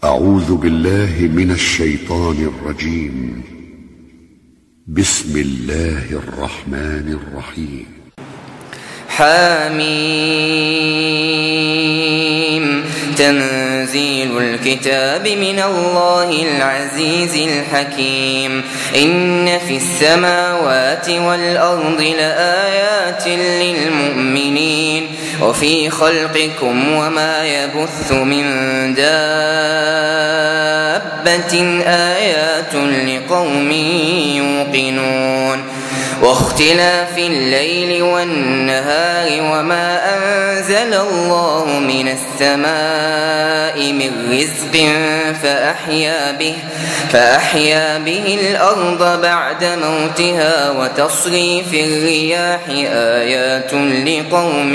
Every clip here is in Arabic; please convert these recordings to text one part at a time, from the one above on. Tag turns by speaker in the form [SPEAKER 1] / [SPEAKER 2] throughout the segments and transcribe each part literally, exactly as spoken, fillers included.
[SPEAKER 1] أعوذ بالله من الشيطان الرجيم. بسم الله الرحمن الرحيم.
[SPEAKER 2] حميم. تنزيل الكتاب من الله العزيز الحكيم. إن في السماوات والأرض لآيات للمؤمنين وفي خلقكم وما يبث من دابة آيات لقوم يوقنون. واختلاف الليل والنهار وما أنزل الله من السماء من رزق فأحيا به, فأحيا به الأرض بعد موتها وتصريف الرياح آيات لقوم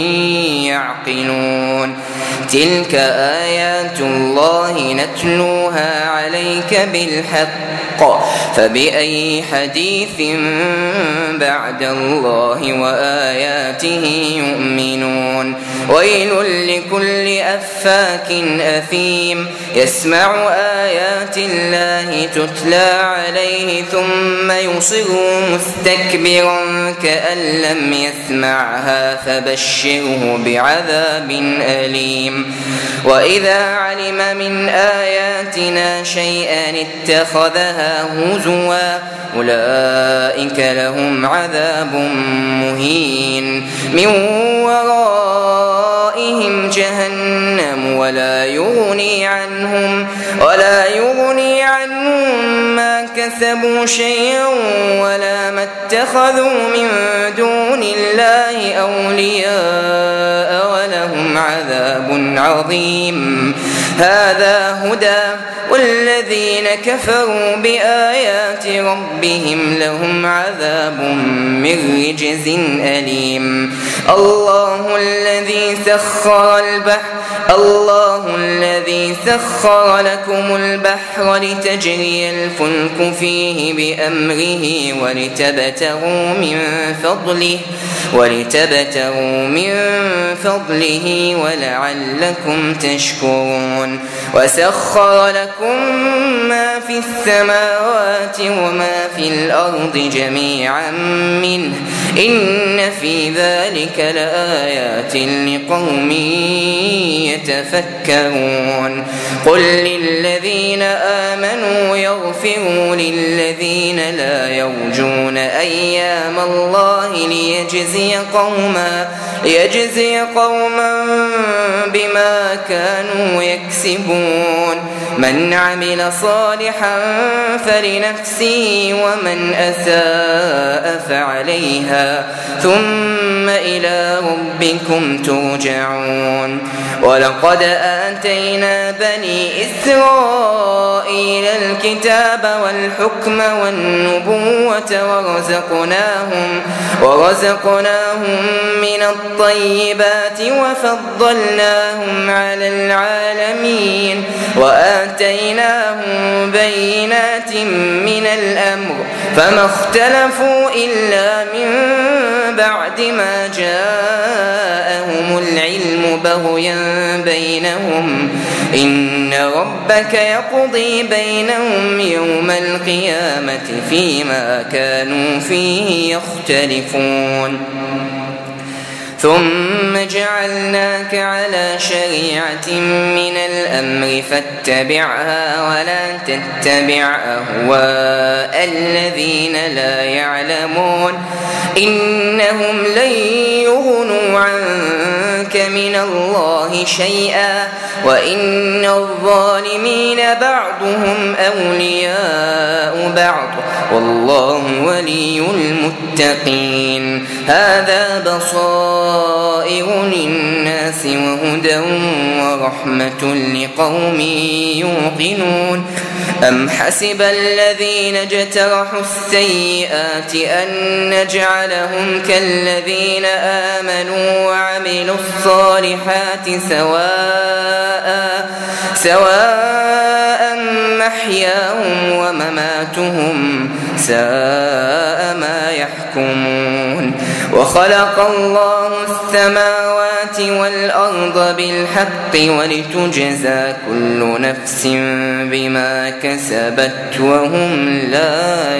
[SPEAKER 2] يعقلون. تلك آيات الله نتلوها عليك بالحق فبأي حديث بعد الله وآياته يؤمنون. ويل لكل أفاك أثيم يسمع آيات الله تتلى عليه ثم يصر مستكبرا كأن لم يسمعها فبشره بعذاب أليم. وإذا علم من آياتنا شيئا اتخذها هزوا أولئك لهم عذاب مهين. من ورائهم جهنم ولا يغني عنهم ولا يغني عنهم ما كسبوا شيئا ولا ما اتخذوا من دون الله أولياء ولهم عذاب عظيم. هذا هدى والذين كفروا بآيات ربهم لهم عذاب من رجز أليم. الله الذي سخر البحر الله الذي سخر لكم البحر لتجري الفلك فيه بأمره ولتبتغوا من فضله ولتبتغوا من فضله ولعلكم تشكرون. وسخر لكم ما في السماوات وما في الأرض جميعا منه إن في ذلك لآيات لقوم يتفكرون. قل للذين آمنوا يغفروا للذين لا يرجون أيام الله ليجزي قوما ليجزي قوما بما كانوا يكسبون. من عمل صالحا فلنفسه ومن أساء فعليها ثم إلى ربكم ترجعون. ولقد آتينا بني إسرائيل الكتاب والحكم والنبوة ورزقناهم, ورزقناهم من الطيبات وفضلناهم على العالمين وآتيناهم بينات من الأمر فما اختلفوا إلا من بعد ما جاءهم العلم بغيا بينهم. إن ربك يقضي بينهم يوم القيامة فيما كانوا فيه يختلفون. ثم جعلناك على شريعة من الأمر فاتبعها ولا تتبع أهواء الذين لا يعلمون إنهم لن يغنوا عنك من الله شيئا وإن الظالمين بعضهم أولياء بعض والله ولي المتقين. هذا بصائر للناس وهدى ورحمة لقوم يوقنون. أم حسب الذين اجترحوا السيئات أن نجعلهم كالذين آمنوا وعملوا الصالحات سواء سواء محياهم ومماتهم ساء ما يحكمون. وخلق الله السماوات والأرض بالحق ولتجزى كل نفس بما كسبت وهم لا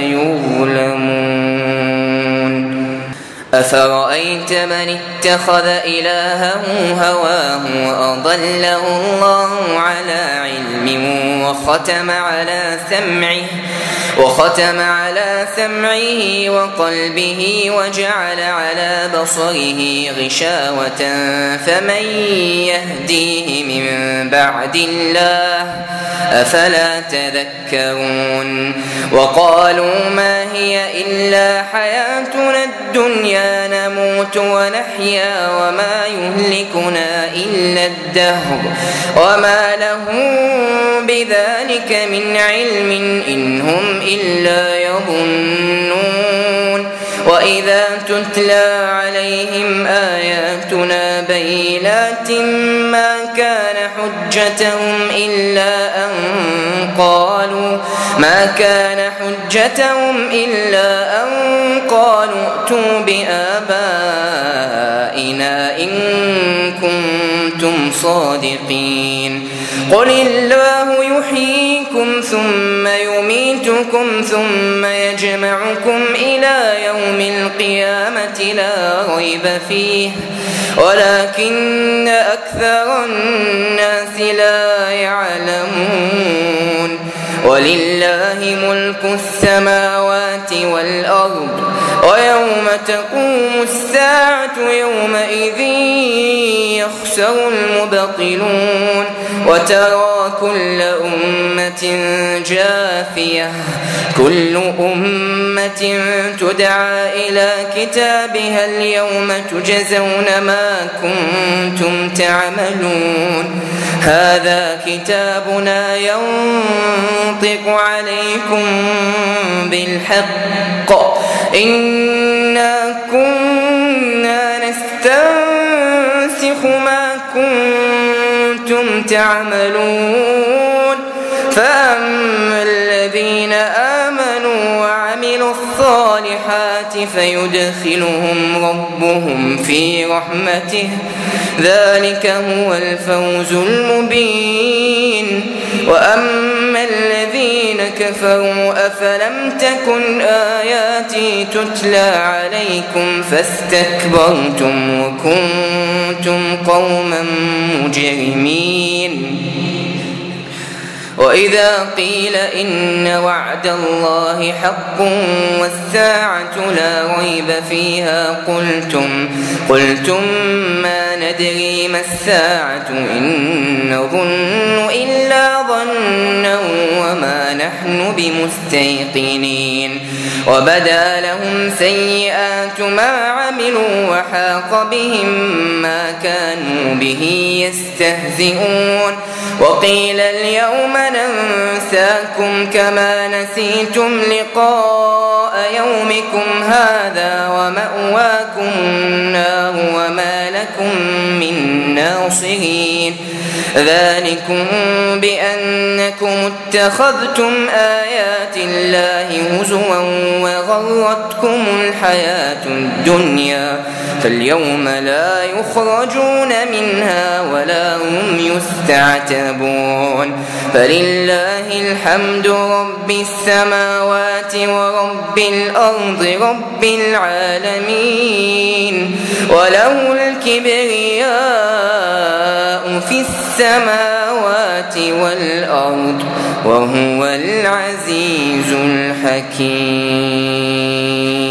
[SPEAKER 2] يظلمون. أفرأيت من اتخذ إلهه هواه وأضله الله على علم وختم على سمعه وختم على سمعه وقلبه وجعل على بصره غشاوة فمن يهديه من بعد الله أفلا تذكرون. وقالوا ما هي إلا حياتنا الدنيا نموت ونحيا وما يهلكنا إلا الدهر وما لهم بذلك من علم إن هم إلا يظنون. وإذا تتلى عليهم آياتنا بينات ما كان حجتهم إلا أن قالوا ما كان حجتهم إلا أن قالوا ائتوا بآبائنا إن كنتم صادقين. قل الله يحييكم ثم يميتكم ثم يجمعكم إلى يوم القيامة لا ريب فيه ولكن أكثر الناس لا يعلمون. ولله ملك السماوات والأرض ويوم تقوم الساعة يومئذ يخسر المبطلون وترى كل أمة جاثية كل أمة تدعى إلى كتابها اليوم تجزون ما كنتم تعملون. هذا كتابنا ينطق عليكم بالحق إنا كنا نستنسخ ما كنتم تعملون. فأما الذين آمنوا وعملوا الصالحات فيدخلهم ربهم في رحمته ذلك هو الفوز المبين. وأما الذين كفروا أفلم تكن آياتي تتلى عليكم فاستكبرتم وكنتم قوما مجرمين. وإذا قيل إن وعد الله حق والساعة لا ريب فيها قلتم قلتم ما ندري ما الساعة إن نظن إلا ظنا وما نحن بمستيقنين. وبدا لهم سيئات ما عملوا وحاق بهم ما كانوا به يستهزئون. وقيل اليوم ننساكم كما نسيتم لقاء يومكم هذا ومأواكم النار وما لكم من ناصرين. ذلكم بأنكم اتخذتم آيات الله هزوا وغرتكم الحياة الدنيا فاليوم لا يخرجون منها ولا هم يستعتبون. فلله الحمد رب السماوات ورب الأرض رب العالمين وله الكبرياء في السماوات والأرض وهو العزيز الحكيم.